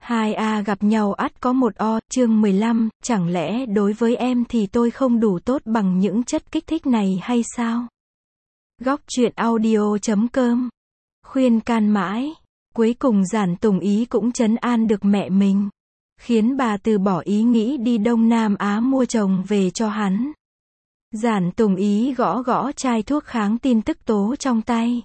Hai A gặp nhau ắt có một O, chương 15, chẳng lẽ đối với em thì tôi không đủ tốt bằng những chất kích thích này hay sao? Góc truyện audio.com khuyên can mãi, cuối cùng Giản Tùng Ý cũng trấn an được mẹ mình, khiến bà từ bỏ ý nghĩ đi Đông Nam Á mua chồng về cho hắn. Giản Tùng Ý gõ gõ chai thuốc kháng tin tức tố trong tay.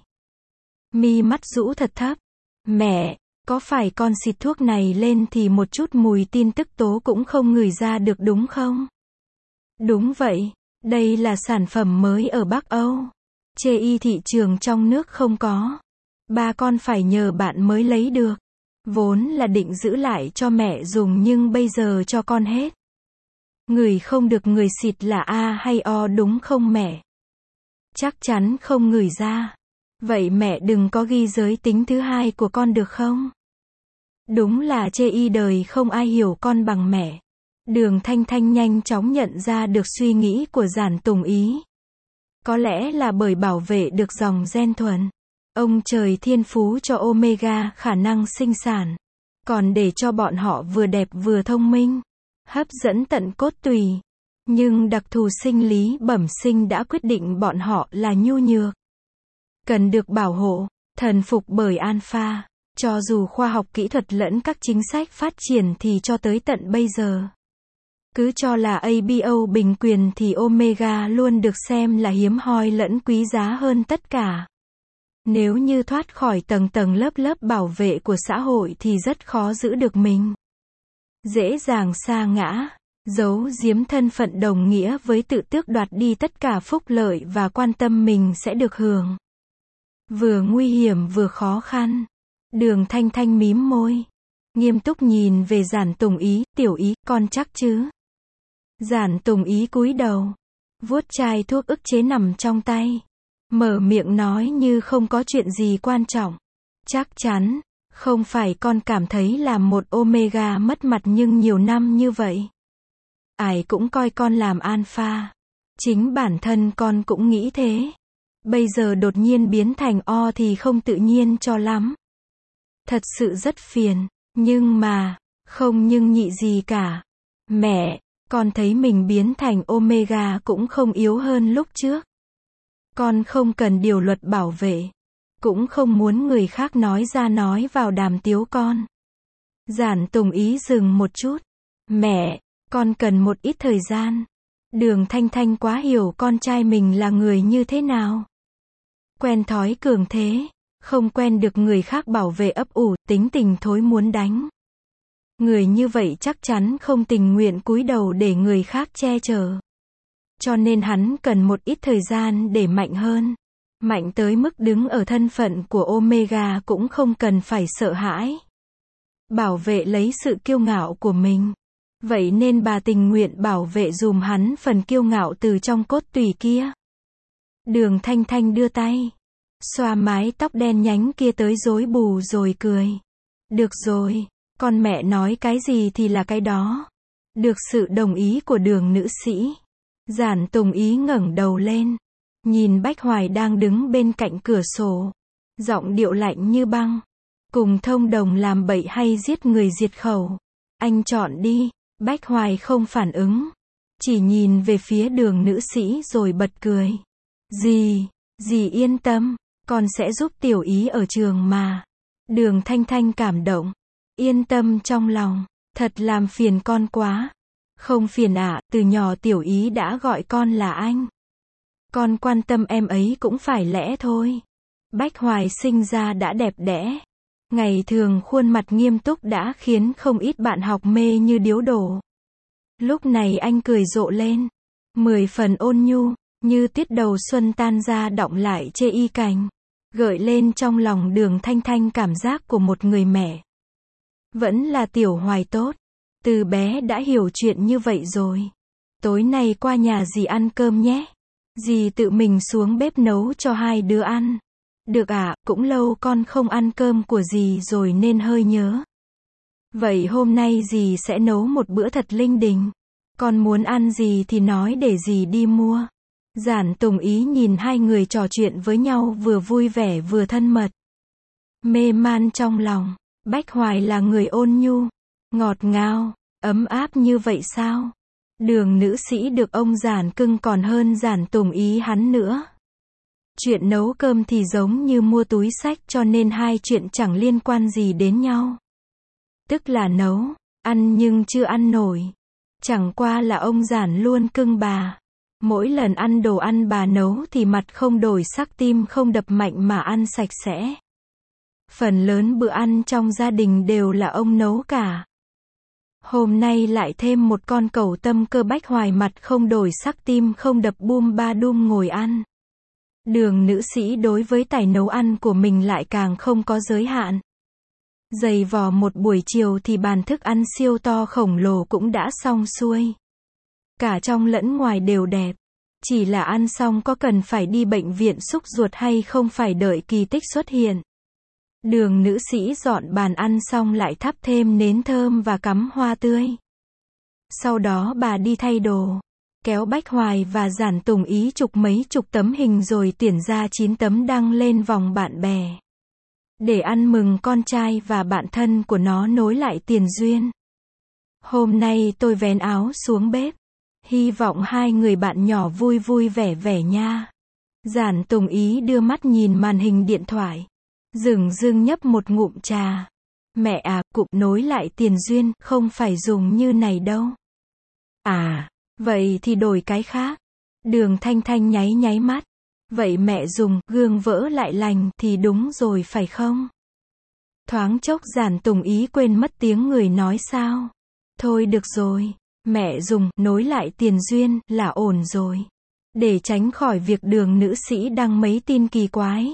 Mi mắt rũ thật thấp. Mẹ, có phải con xịt thuốc này lên thì một chút mùi tin tức tố cũng không ngửi ra được đúng không? Đúng vậy, đây là sản phẩm mới ở Bắc Âu. Chê y thị trường trong nước không có. Ba con phải nhờ bạn mới lấy được. Vốn là định giữ lại cho mẹ dùng nhưng bây giờ cho con hết. Ngửi không được người xịt là A hay O đúng không mẹ? Chắc chắn không ngửi ra. Vậy mẹ đừng có ghi giới tính thứ hai của con được không? Đúng là chê y đời không ai hiểu con bằng mẹ. Đường Thanh Thanh nhanh chóng nhận ra được suy nghĩ của Giản Tùng Ý. Có lẽ là bởi bảo vệ được dòng gen thuần. Ông trời thiên phú cho Omega khả năng sinh sản. Còn để cho bọn họ vừa đẹp vừa thông minh. Hấp dẫn tận cốt tùy. Nhưng đặc thù sinh lý bẩm sinh đã quyết định bọn họ là nhu nhược. Cần được bảo hộ, thần phục bởi alpha. Cho dù khoa học kỹ thuật lẫn các chính sách phát triển thì cho tới tận bây giờ. Cứ cho là ABO bình quyền thì Omega luôn được xem là hiếm hoi lẫn quý giá hơn tất cả. Nếu như thoát khỏi tầng tầng lớp lớp bảo vệ của xã hội thì rất khó giữ được mình. Dễ dàng sa ngã, giấu giếm thân phận đồng nghĩa với tự tước đoạt đi tất cả phúc lợi và quan tâm mình sẽ được hưởng. Vừa nguy hiểm vừa khó khăn. Đường Thanh Thanh mím môi. Nghiêm túc nhìn về Giản Tùng Ý, Tiểu Ý, con chắc chứ? Giản Tùng Ý cúi đầu. Vuốt chai thuốc ức chế nằm trong tay. Mở miệng nói như không có chuyện gì quan trọng. Chắc chắn, không phải con cảm thấy làm một Omega mất mặt nhưng nhiều năm như vậy. Ai cũng coi con làm alpha. Chính bản thân con cũng nghĩ thế. Bây giờ đột nhiên biến thành O thì không tự nhiên cho lắm. Thật sự rất phiền, nhưng mà, không nhưng nhị gì cả. Mẹ, con thấy mình biến thành Omega cũng không yếu hơn lúc trước. Con không cần điều luật bảo vệ. Cũng không muốn người khác nói ra nói vào đàm tiếu con. Giản Tùng Ý dừng một chút. Mẹ, con cần một ít thời gian. Đường Thanh Thanh quá hiểu con trai mình là người như thế nào. Quen thói cường thế. Không quen được người khác bảo vệ ấp ủ, tính tình thối muốn đánh. Người như vậy chắc chắn không tình nguyện cúi đầu để người khác che chở. Cho nên hắn cần một ít thời gian để mạnh hơn. Mạnh tới mức đứng ở thân phận của Omega cũng không cần phải sợ hãi. Bảo vệ lấy sự kiêu ngạo của mình. Vậy nên bà tình nguyện bảo vệ dùm hắn phần kiêu ngạo từ trong cốt tủy kia. Đường Thanh Thanh đưa tay. Xoa mái tóc đen nhánh kia tới rối bù rồi cười. Được rồi, con mẹ nói cái gì thì là cái đó. Được sự đồng ý của Đường nữ sĩ. Giản Tùng Ý ngẩng đầu lên. Nhìn Bách Hoài đang đứng bên cạnh cửa sổ. Giọng điệu lạnh như băng. Cùng thông đồng làm bậy hay giết người diệt khẩu. Anh chọn đi. Bách Hoài không phản ứng. Chỉ nhìn về phía Đường nữ sĩ rồi bật cười. Dì yên tâm. Con sẽ giúp Tiểu Ý ở trường mà. Đường Thanh Thanh cảm động. Yên tâm trong lòng. Thật làm phiền con quá. Không phiền ạ, từ nhỏ Tiểu Ý đã gọi con là anh. Con quan tâm em ấy cũng phải lẽ thôi. Bách Hoài sinh ra đã đẹp đẽ. Ngày thường khuôn mặt nghiêm túc đã khiến không ít bạn học mê như điếu đổ. Lúc này anh cười rộ lên. 10 phần ôn nhu, như tiết đầu xuân tan ra đọng lại chê y cành. Gợi lên trong lòng Đường Thanh Thanh cảm giác của một người mẹ. Vẫn là Tiểu Hoài tốt. Từ bé đã hiểu chuyện như vậy rồi. Tối nay qua nhà dì ăn cơm nhé. Dì tự mình xuống bếp nấu cho hai đứa ăn. Được ạ, cũng lâu con không ăn cơm của dì rồi nên hơi nhớ. Vậy hôm nay dì sẽ nấu một bữa thật linh đình. Con muốn ăn gì thì nói để dì đi mua. Giản Tùng Ý nhìn hai người trò chuyện với nhau vừa vui vẻ vừa thân mật. Mê man trong lòng. Bách Hoài là người ôn nhu, ngọt ngào, ấm áp như vậy sao? Đường nữ sĩ được ông Giản cưng còn hơn Giản Tùng ý hắn nữa. Chuyện nấu cơm thì giống như mua túi xách cho nên hai chuyện chẳng liên quan gì đến nhau. Tức là nấu, ăn nhưng chưa ăn nổi. Chẳng qua là ông Giản luôn cưng bà. Mỗi lần ăn đồ ăn bà nấu thì mặt không đổi sắc tim không đập mạnh mà ăn sạch sẽ. Phần lớn bữa ăn trong gia đình đều là ông nấu cả. Hôm nay lại thêm một con cẩu tâm cơ. Bách Hoài mặt không đổi sắc tim không đập bum ba đum ngồi ăn. Đường nữ sĩ đối với tài nấu ăn của mình lại càng không có giới hạn. Dày vò một buổi chiều thì bàn thức ăn siêu to khổng lồ cũng đã xong xuôi. Cả trong lẫn ngoài đều đẹp. Chỉ là ăn xong có cần phải đi bệnh viện xúc ruột hay không phải đợi kỳ tích xuất hiện. Đường nữ sĩ dọn bàn ăn xong lại thắp thêm nến thơm và cắm hoa tươi. Sau đó bà đi thay đồ. Kéo Bách Hoài và Giản Tùng ý chụp mấy chục tấm hình rồi tuyển ra 9 tấm đăng lên vòng bạn bè. Để ăn mừng con trai và bạn thân của nó nối lại tiền duyên. Hôm nay tôi vén áo xuống bếp. Hy vọng hai người bạn nhỏ vui vui vẻ vẻ nha. Giản Tùng ý đưa mắt nhìn màn hình điện thoại. Dửng dưng nhấp một ngụm trà. Mẹ à, cụm nối lại tiền duyên, không phải dùng như này đâu. À, vậy thì đổi cái khác. Đường Thanh Thanh nháy nháy mắt. Vậy mẹ dùng, gương vỡ lại lành, thì đúng rồi phải không? Thoáng chốc Giản Tùng ý quên mất tiếng người nói sao. Thôi được rồi. Mẹ dùng, nối lại tiền duyên, là ổn rồi. Để tránh khỏi việc đường nữ sĩ đăng mấy tin kỳ quái.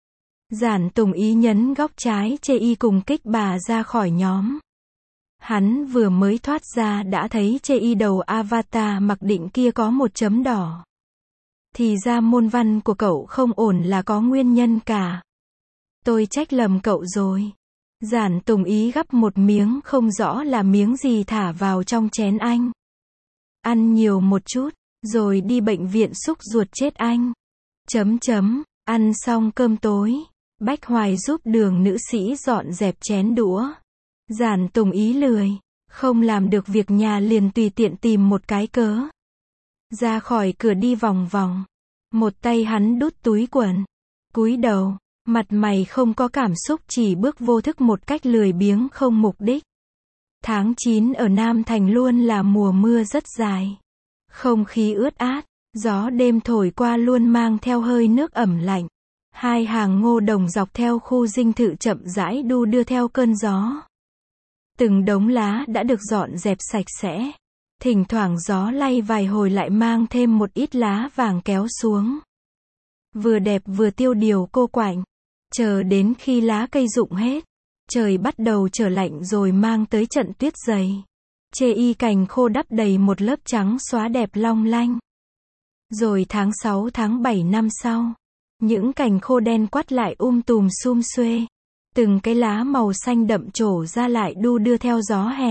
Giản Tùng ý nhấn góc trái chê y cùng kích bà ra khỏi nhóm. Hắn vừa mới thoát ra đã thấy chê y đầu avatar mặc định kia có một chấm đỏ. Thì ra môn văn của cậu không ổn là có nguyên nhân cả. Tôi trách lầm cậu rồi. Giản Tùng ý gắp một miếng không rõ là miếng gì thả vào trong chén anh. Ăn nhiều một chút, rồi đi bệnh viện xúc ruột chết anh. Ăn xong cơm tối, Bách Hoài giúp đường nữ sĩ dọn dẹp chén đũa. Giản Tùng ý lười, không làm được việc nhà liền tùy tiện tìm một cái cớ. Ra khỏi cửa đi vòng vòng. Một tay hắn đút túi quần. Cúi đầu, mặt mày không có cảm xúc chỉ bước vô thức một cách lười biếng không mục đích. Tháng 9 ở Nam Thành luôn là mùa mưa rất dài. Không khí ướt át, gió đêm thổi qua luôn mang theo hơi nước ẩm lạnh. Hai hàng ngô đồng dọc theo khu dinh thự chậm rãi đu đưa theo cơn gió. Từng đống lá đã được dọn dẹp sạch sẽ. Thỉnh thoảng gió lay vài hồi lại mang thêm một ít lá vàng kéo xuống. Vừa đẹp vừa tiêu điều cô quạnh. Chờ đến khi lá cây rụng hết, trời bắt đầu trở lạnh rồi mang tới trận tuyết dày. Chê y cành khô đắp đầy một lớp trắng xóa đẹp long lanh. Rồi tháng 6 tháng 7 năm sau, những cành khô đen quắt lại tùm sum xuê. Từng cái lá màu xanh đậm trổ ra lại đu đưa theo gió hè.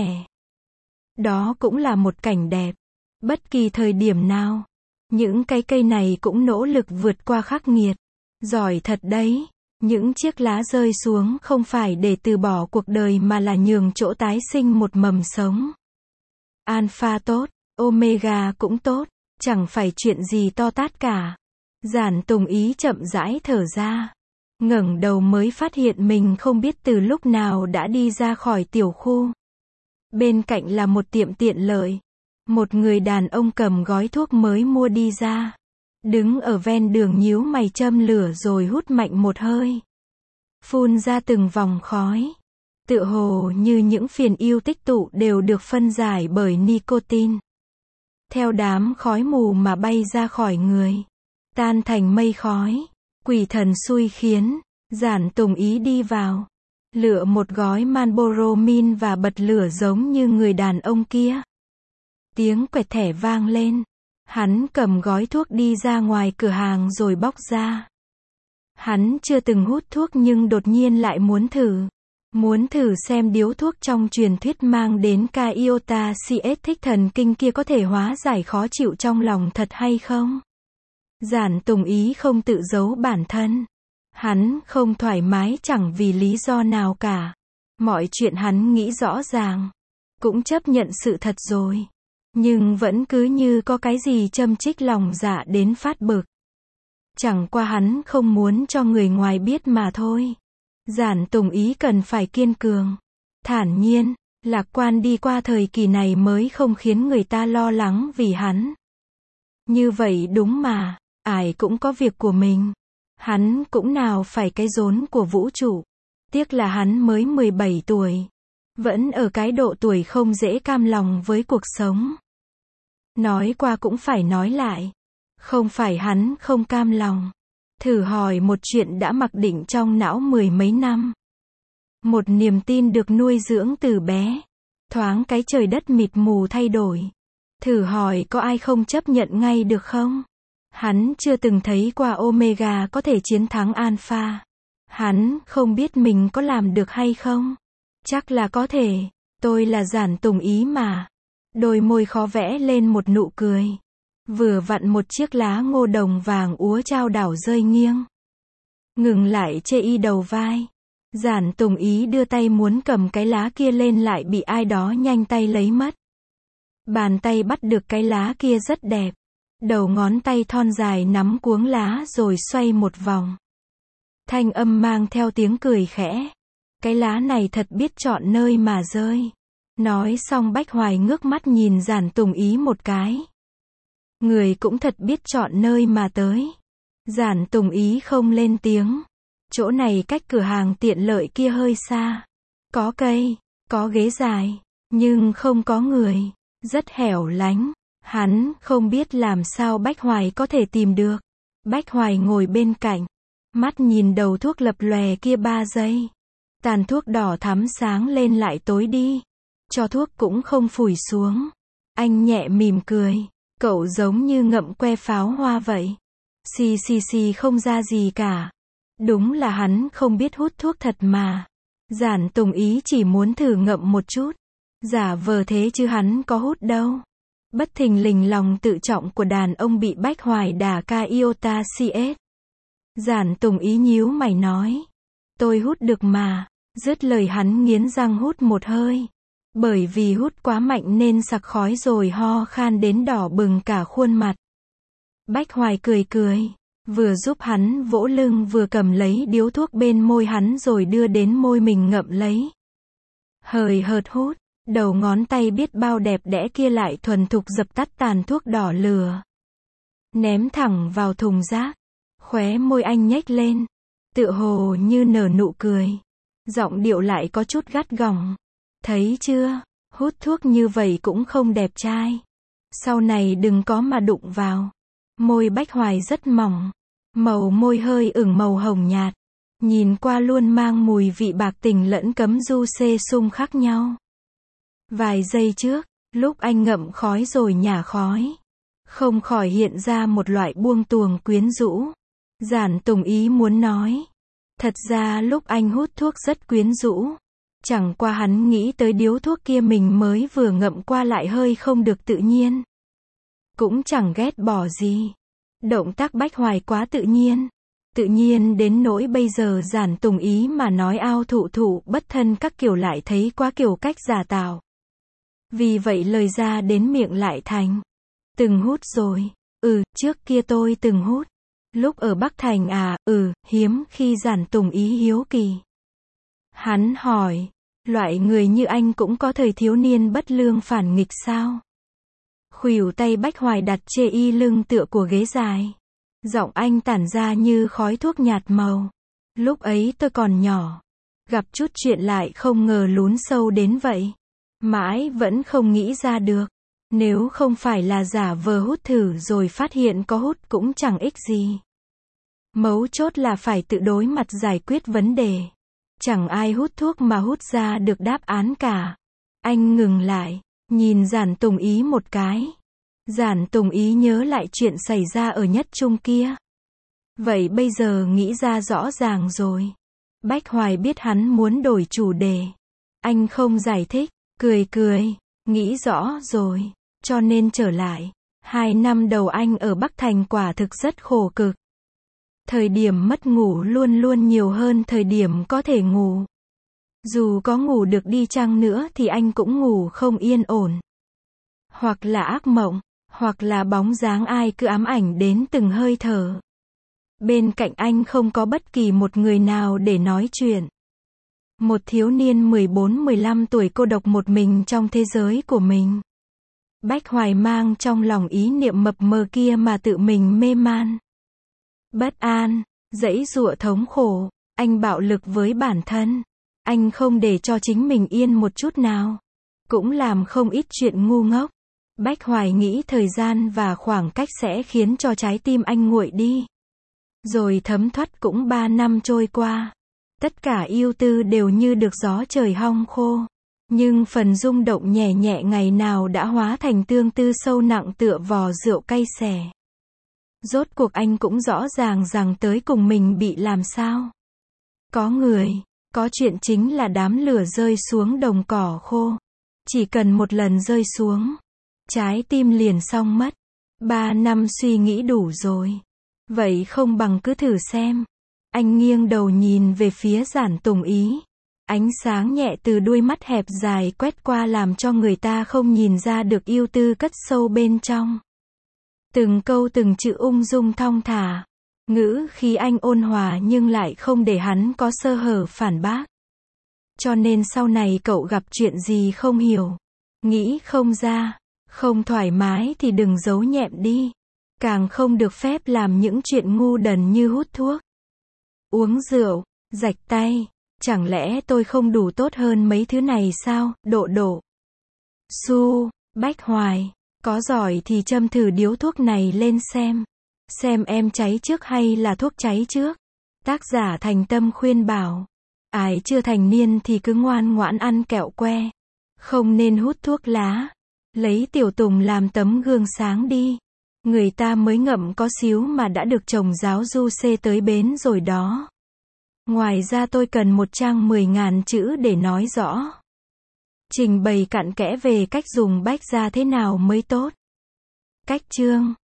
Đó cũng là một cảnh đẹp. Bất kỳ thời điểm nào, những cái cây này cũng nỗ lực vượt qua khắc nghiệt. Giỏi thật đấy. Những chiếc lá rơi xuống không phải để từ bỏ cuộc đời mà là nhường chỗ tái sinh một mầm sống. Alpha tốt, Omega cũng tốt, chẳng phải chuyện gì to tát cả. Giản Tùng ý chậm rãi thở ra. Ngẩng đầu mới phát hiện mình không biết từ lúc nào đã đi ra khỏi tiểu khu. Bên cạnh là một tiệm tiện lợi. Một người đàn ông cầm gói thuốc mới mua đi ra. Đứng ở ven đường nhíu mày châm lửa rồi hút mạnh một hơi. Phun ra từng vòng khói. Tựa hồ như những phiền ưu tích tụ đều được phân giải bởi nicotine. Theo đám khói mù mà bay ra khỏi người. Tan thành mây khói. Quỷ thần xui khiến. Giản Tùng ý đi vào. Lựa một gói Marlboro Min và bật lửa giống như người đàn ông kia. Tiếng quẹt thẻ vang lên. Hắn cầm gói thuốc đi ra ngoài cửa hàng rồi bóc ra. Hắn chưa từng hút thuốc nhưng đột nhiên lại muốn thử. Muốn thử xem điếu thuốc trong truyền thuyết mang đến ca iota CS thích thần kinh kia có thể hóa giải khó chịu trong lòng thật hay không? Giản Tùng ý không tự giấu bản thân. Hắn không thoải mái chẳng vì lý do nào cả. Mọi chuyện hắn nghĩ rõ ràng. Cũng chấp nhận sự thật rồi. Nhưng vẫn cứ như có cái gì châm chích lòng dạ đến phát bực. Chẳng qua hắn không muốn cho người ngoài biết mà thôi. Giản Tùng Ý cần phải kiên cường, thản nhiên, lạc quan đi qua thời kỳ này mới không khiến người ta lo lắng vì hắn. Như vậy đúng mà, ai cũng có việc của mình. Hắn cũng nào phải cái rốn của vũ trụ. Tiếc là hắn mới 17 tuổi. Vẫn ở cái độ tuổi không dễ cam lòng với cuộc sống. Nói qua cũng phải nói lại. Không phải hắn không cam lòng. Thử hỏi một chuyện đã mặc định trong não mười mấy năm. Một niềm tin được nuôi dưỡng từ bé. Thoáng cái trời đất mịt mù thay đổi. Thử hỏi có ai không chấp nhận ngay được không? Hắn chưa từng thấy qua Omega có thể chiến thắng Alpha. Hắn không biết mình có làm được hay không? Chắc là có thể. Tôi là Giản Tùng Ý mà. Đôi môi khó vẽ lên một nụ cười. Vừa vặn một chiếc lá ngô đồng vàng úa chao đảo rơi nghiêng. Ngừng lại chê y đầu vai. Giản Tùng Ý đưa tay muốn cầm cái lá kia lên lại bị ai đó nhanh tay lấy mất. Bàn tay bắt được cái lá kia rất đẹp. Đầu ngón tay thon dài nắm cuống lá rồi xoay một vòng. Thanh âm mang theo tiếng cười khẽ. Cái lá này thật biết chọn nơi mà rơi. Nói xong Bách Hoài ngước mắt nhìn Giản Tùng Ý một cái. Người cũng thật biết chọn nơi mà tới. Giản Tùng Ý không lên tiếng. Chỗ này cách cửa hàng tiện lợi kia hơi xa. Có cây, có ghế dài, nhưng không có người. Rất hẻo lánh. Hắn không biết làm sao Bách Hoài có thể tìm được. Bách Hoài ngồi bên cạnh. Mắt nhìn đầu thuốc lập lòe kia 3 giây. Tàn thuốc đỏ thắm sáng lên lại tối đi. Cho thuốc cũng không phủi xuống. Anh nhẹ mỉm cười. Cậu giống như ngậm que pháo hoa vậy. Xì xì xì không ra gì cả. Đúng là hắn không biết hút thuốc thật mà. Giản Tùng Ý chỉ muốn thử ngậm một chút. Giả vờ thế chứ hắn có hút đâu. Bất thình lình lòng tự trọng của đàn ông bị Bách Hoài đả ca iota cs. Giản Tùng Ý nhíu mày nói. Tôi hút được mà. Dứt lời hắn nghiến răng hút một hơi. Bởi vì hút quá mạnh nên sặc khói rồi ho khan đến đỏ bừng cả khuôn mặt. Bách Hoài cười cười. Vừa giúp hắn vỗ lưng vừa cầm lấy điếu thuốc bên môi hắn rồi đưa đến môi mình ngậm lấy. Hời hợt hút. Đầu ngón tay biết bao đẹp đẽ kia lại thuần thục dập tắt tàn thuốc đỏ lửa. Ném thẳng vào thùng rác. Khóe môi anh nhếch lên. Tựa hồ như nở nụ cười. Giọng điệu lại có chút gắt gỏng. Thấy chưa? Hút thuốc như vậy cũng không đẹp trai. Sau này đừng có mà đụng vào. Môi Bách Hoài rất mỏng. Màu môi hơi ửng màu hồng nhạt. Nhìn qua luôn mang mùi vị bạc tình lẫn cấm du xê sung khác nhau. Vài giây trước, lúc anh ngậm khói rồi nhả khói. Không khỏi hiện ra một loại buông tuồng quyến rũ. Giản Tùng Ý muốn nói. Thật ra lúc anh hút thuốc rất quyến rũ. Chẳng qua hắn nghĩ tới điếu thuốc kia mình mới vừa ngậm qua lại hơi không được tự nhiên. Cũng chẳng ghét bỏ gì. Động tác Bách Hoài quá tự nhiên. Tự nhiên đến nỗi bây giờ Giản Tùng Ý mà nói ao thụ thụ bất thân các kiểu lại thấy quá kiểu cách giả tạo. Vì vậy lời ra đến miệng lại thành. Từng hút rồi. Trước kia tôi từng hút. Lúc ở Bắc Thành à, hiếm khi Giản Tùng Ý hiếu kỳ. Hắn hỏi, loại người như anh cũng có thời thiếu niên bất lương phản nghịch sao? Khuỷu tay Bách Hoài đặt chê y lưng tựa của ghế dài. Giọng anh tản ra như khói thuốc nhạt màu. Lúc ấy tôi còn nhỏ. Gặp chút chuyện lại không ngờ lún sâu đến vậy. Mãi vẫn không nghĩ ra được. Nếu không phải là giả vờ hút thử rồi phát hiện có hút cũng chẳng ích gì. Mấu chốt là phải tự đối mặt giải quyết vấn đề. Chẳng ai hút thuốc mà hút ra được đáp án cả. Anh ngừng lại, nhìn Giản Tùng Ý một cái. Giản Tùng Ý nhớ lại chuyện xảy ra ở Nhất Trung kia. Vậy bây giờ nghĩ ra rõ ràng rồi. Bách Hoài biết hắn muốn đổi chủ đề. Anh không giải thích, cười, nghĩ rõ rồi, cho nên trở lại. 2 năm đầu anh ở Bắc Thành quả thực rất khổ cực. Thời điểm mất ngủ luôn luôn nhiều hơn thời điểm có thể ngủ. Dù có ngủ được đi chăng nữa thì anh cũng ngủ không yên ổn. Hoặc là ác mộng, hoặc là bóng dáng ai cứ ám ảnh đến từng hơi thở. Bên cạnh anh không có bất kỳ một người nào để nói chuyện. Một thiếu niên 14-15 tuổi cô độc một mình trong thế giới của mình. Bách Hoài mang trong lòng ý niệm mập mờ kia mà tự mình mê man. Bất an, giãy giụa thống khổ, anh bạo lực với bản thân. Anh không để cho chính mình yên một chút nào. Cũng làm không ít chuyện ngu ngốc. Bách Hoài nghĩ thời gian và khoảng cách sẽ khiến cho trái tim anh nguội đi. Rồi thấm thoát cũng 3 năm trôi qua. Tất cả ưu tư đều như được gió trời hong khô. Nhưng phần rung động nhẹ nhẹ ngày nào đã hóa thành tương tư sâu nặng tựa vò rượu cay xè. Rốt cuộc anh cũng rõ ràng rằng tới cùng mình bị làm sao. Có người, có chuyện chính là đám lửa rơi xuống đồng cỏ khô. Chỉ cần một lần rơi xuống, trái tim liền xong mất. 3 năm suy nghĩ đủ rồi. Vậy không bằng cứ thử xem. Anh nghiêng đầu nhìn về phía Giản Tùng Ý. Ánh sáng nhẹ từ đuôi mắt hẹp dài quét qua làm cho người ta không nhìn ra được ưu tư cất sâu bên trong. Từng câu từng chữ ung dung thong thả. Ngữ khí anh ôn hòa nhưng lại không để hắn có sơ hở phản bác. Cho nên sau này cậu gặp chuyện gì không hiểu, nghĩ không ra, không thoải mái thì đừng giấu nhẹm đi. Càng không được phép làm những chuyện ngu đần như hút thuốc, uống rượu, rạch tay. Chẳng lẽ tôi không đủ tốt hơn mấy thứ này sao, Độ. Su, Bách Hoài, có giỏi thì châm thử điếu thuốc này lên xem. Xem em cháy trước hay là thuốc cháy trước. Tác giả thành tâm khuyên bảo. Ai chưa thành niên thì cứ ngoan ngoãn ăn kẹo que. Không nên hút thuốc lá. Lấy Tiểu Tùng làm tấm gương sáng đi. Người ta mới ngậm có xíu mà đã được chồng giáo du xê tới bến rồi đó. Ngoài ra tôi cần một trang 10.000 chữ để nói rõ. Trình bày cặn kẽ về cách dùng bách gia thế nào mới tốt. Cách chương